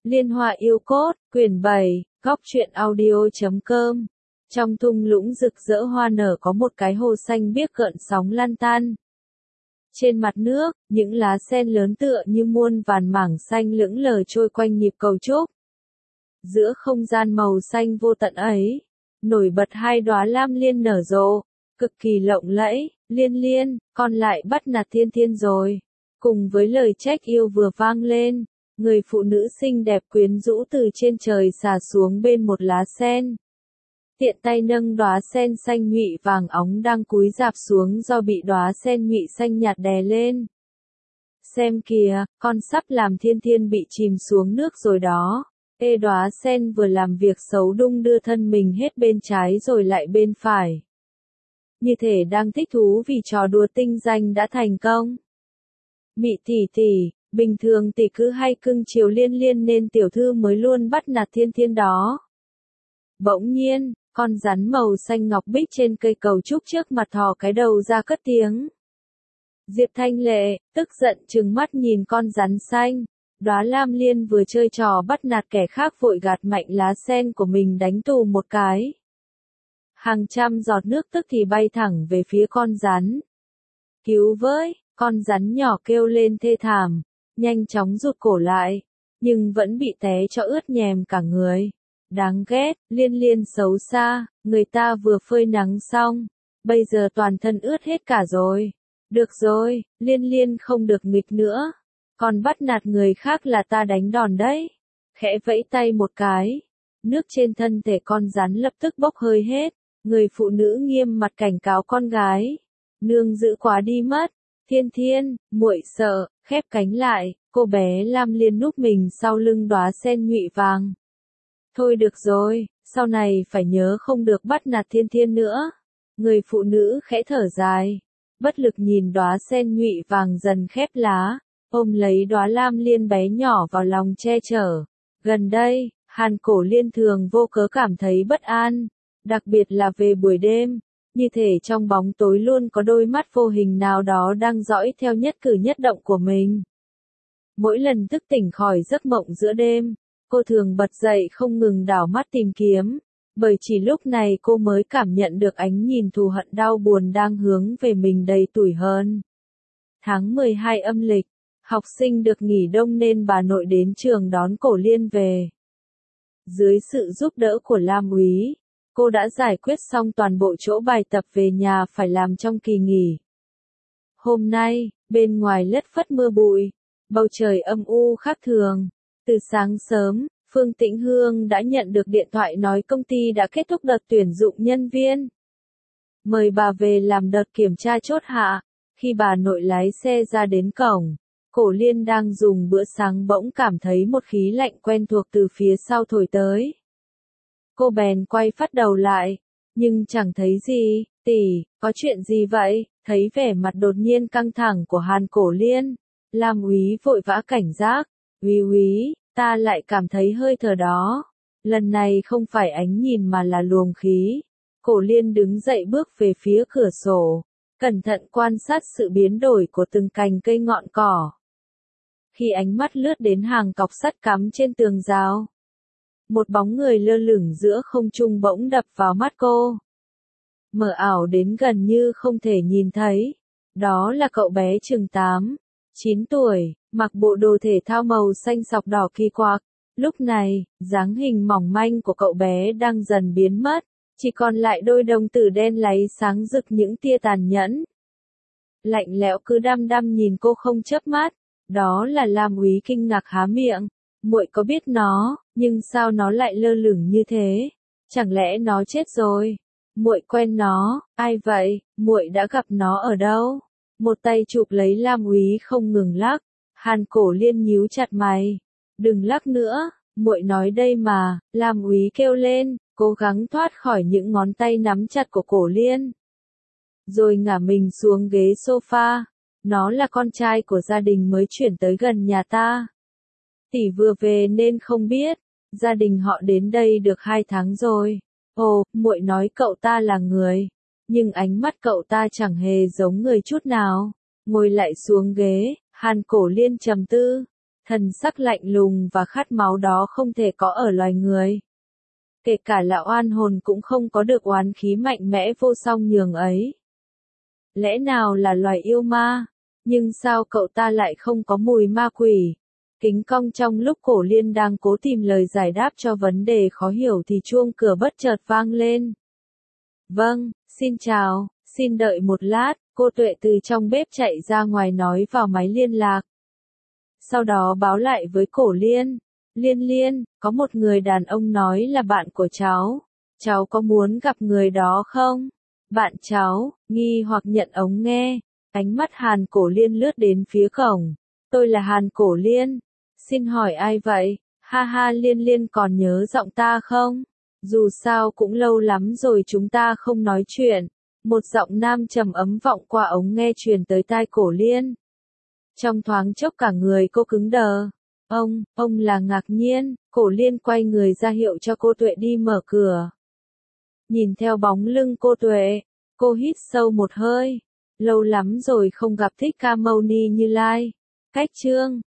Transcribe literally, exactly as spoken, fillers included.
Liên Hoa Yêu Cốt, quyển bảy, góc truyện audio chấm com. Trong thung lũng rực rỡ hoa nở có một cái hồ xanh biếc gợn sóng lan tan. Trên mặt nước, những lá sen lớn tựa như muôn vàn mảng xanh lững lờ trôi quanh nhịp cầu trúc. Giữa không gian màu xanh vô tận ấy, nổi bật hai đóa lam liên nở rộ, cực kỳ lộng lẫy. Liên Liên, con lại bắt nạt Thiên Thiên rồi. Cùng với lời trách yêu vừa vang lên, người phụ nữ xinh đẹp quyến rũ từ trên trời xà xuống bên một lá sen. Tiện tay nâng đóa sen xanh nhụy vàng óng đang cúi rạp xuống do bị đóa sen nhụy xanh nhạt đè lên. Xem kìa, con sắp làm Thiên Thiên bị chìm xuống nước rồi đó. Ê, đóa sen vừa làm việc xấu đung đưa thân mình hết bên trái rồi lại bên phải. Như thể đang thích thú vì trò đùa tinh danh đã thành công. Mị tỷ tỷ, bình thường tỷ cứ hay cưng chiều Liên Liên nên tiểu thư mới luôn bắt nạt Thiên Thiên đó. Bỗng nhiên, con rắn màu xanh ngọc bích trên cây cầu trúc trước mặt thò cái đầu ra cất tiếng. Diệp Thanh Lệ, tức giận trừng mắt nhìn con rắn xanh. Đóa lam liên vừa chơi trò bắt nạt kẻ khác vội gạt mạnh lá sen của mình đánh tù một cái. Hàng trăm giọt nước tức thì bay thẳng về phía con rắn. Cứu với, con rắn nhỏ kêu lên thê thảm, nhanh chóng rụt cổ lại, nhưng vẫn bị té cho ướt nhèm cả người. Đáng ghét, Liên Liên xấu xa, người ta vừa phơi nắng xong, bây giờ toàn thân ướt hết cả rồi. Được rồi, Liên Liên không được nghịch nữa, còn bắt nạt người khác là ta đánh đòn đấy. Khẽ vẫy tay một cái, nước trên thân thể con rắn lập tức bốc hơi hết. Người phụ nữ nghiêm mặt cảnh cáo con gái. Nương giữ quá đi mất. Thiên Thiên, muội sợ, khép cánh lại, cô bé lam liên núp mình sau lưng đóa sen nhụy vàng. Thôi được rồi, sau này phải nhớ không được bắt nạt Thiên Thiên nữa. Người phụ nữ khẽ thở dài, bất lực nhìn đóa sen nhụy vàng dần khép lá, ôm lấy đóa lam liên bé nhỏ vào lòng che chở. Gần đây, Hàn Cổ Liên thường vô cớ cảm thấy bất an. Đặc biệt là về buổi đêm, như thể trong bóng tối luôn có đôi mắt vô hình nào đó đang dõi theo nhất cử nhất động của mình. Mỗi lần thức tỉnh khỏi giấc mộng giữa đêm, cô thường bật dậy không ngừng đảo mắt tìm kiếm, bởi chỉ lúc này cô mới cảm nhận được ánh nhìn thù hận đau buồn đang hướng về mình đầy tủi hờn. Tháng mười hai âm lịch, học sinh được nghỉ đông nên bà nội đến trường đón Cổ Liên về. Dưới sự giúp đỡ của Lam Úy, cô đã giải quyết xong toàn bộ chỗ bài tập về nhà phải làm trong kỳ nghỉ. Hôm nay, bên ngoài lất phất mưa bụi, bầu trời âm u khác thường. Từ sáng sớm, Phương Tĩnh Hương đã nhận được điện thoại nói công ty đã kết thúc đợt tuyển dụng nhân viên. Mời bà về làm đợt kiểm tra chốt hạ. Khi bà nội lái xe ra đến cổng, Cổ Liên đang dùng bữa sáng bỗng cảm thấy một khí lạnh quen thuộc từ phía sau thổi tới. Cô bèn quay phát đầu lại, nhưng chẳng thấy gì. Tỷ, có chuyện gì vậy? Thấy vẻ mặt đột nhiên căng thẳng của Hàn Cổ Liên, Lam Úy vội vã cảnh giác. Úy úy, ta lại cảm thấy hơi thở đó. Lần này không phải ánh nhìn mà là luồng khí. Cổ Liên đứng dậy bước về phía cửa sổ, cẩn thận quan sát sự biến đổi của từng cành cây ngọn cỏ. Khi ánh mắt lướt đến hàng cọc sắt cắm trên tường rào, một bóng người lơ lửng giữa không trung bỗng đập vào mắt cô. Mờ ảo đến gần như không thể nhìn thấy. Đó là cậu bé chừng tám, chín tuổi, mặc bộ đồ thể thao màu xanh sọc đỏ kỳ quặc. Lúc này, dáng hình mỏng manh của cậu bé đang dần biến mất, chỉ còn lại đôi đồng tử đen láy sáng rực những tia tàn nhẫn. Lạnh lẽo cứ đăm đăm nhìn cô không chớp mắt. Đó là Lam Úy kinh ngạc há miệng. Muội có biết nó, nhưng sao nó lại lơ lửng như thế? Chẳng lẽ nó chết rồi? Muội quen nó, ai vậy? Muội đã gặp nó ở đâu? Một tay chụp lấy Lam Úy không ngừng lắc. Hàn Cổ Liên nhíu chặt mày. Đừng lắc nữa, muội nói đây mà. Lam Úy kêu lên, cố gắng thoát khỏi những ngón tay nắm chặt của Cổ Liên. Rồi ngả mình xuống ghế sofa. Nó là con trai của gia đình mới chuyển tới gần nhà ta. Tỷ vừa về nên không biết, gia đình họ đến đây được hai tháng rồi. Ồ, muội nói cậu ta là người, nhưng ánh mắt cậu ta chẳng hề giống người chút nào. Ngồi lại xuống ghế, Hàn Cổ Liên trầm tư. Thần sắc lạnh lùng và khát máu đó không thể có ở loài người. Kể cả là oan hồn cũng không có được oán khí mạnh mẽ vô song nhường ấy. Lẽ nào là loài yêu ma? Nhưng sao cậu ta lại không có mùi ma quỷ? Kính cong trong lúc Cổ Liên đang cố tìm lời giải đáp cho vấn đề khó hiểu thì chuông cửa bất chợt vang lên. Vâng, xin chào, xin đợi một lát, cô Tuệ từ trong bếp chạy ra ngoài nói vào máy liên lạc. Sau đó báo lại với Cổ Liên. Liên Liên, có một người đàn ông nói là bạn của cháu. Cháu có muốn gặp người đó không? Bạn cháu, nghi hoặc nhận ống nghe. Ánh mắt Hàn Cổ Liên lướt đến phía cổng. Tôi là Hàn Cổ Liên. Xin hỏi ai vậy? Ha ha, Liên Liên còn nhớ giọng ta không? Dù sao cũng lâu lắm rồi chúng ta không nói chuyện. Một giọng nam trầm ấm vọng qua ống nghe truyền tới tai Cổ Liên. Trong thoáng chốc cả người cô cứng đờ. Ông, ông là ngạc nhiên. Cổ Liên quay người ra hiệu cho cô Tuệ đi mở cửa. Nhìn theo bóng lưng cô Tuệ, cô hít sâu một hơi. Lâu lắm rồi không gặp Thích Ca Mâu Ni Như Lai. Cách chương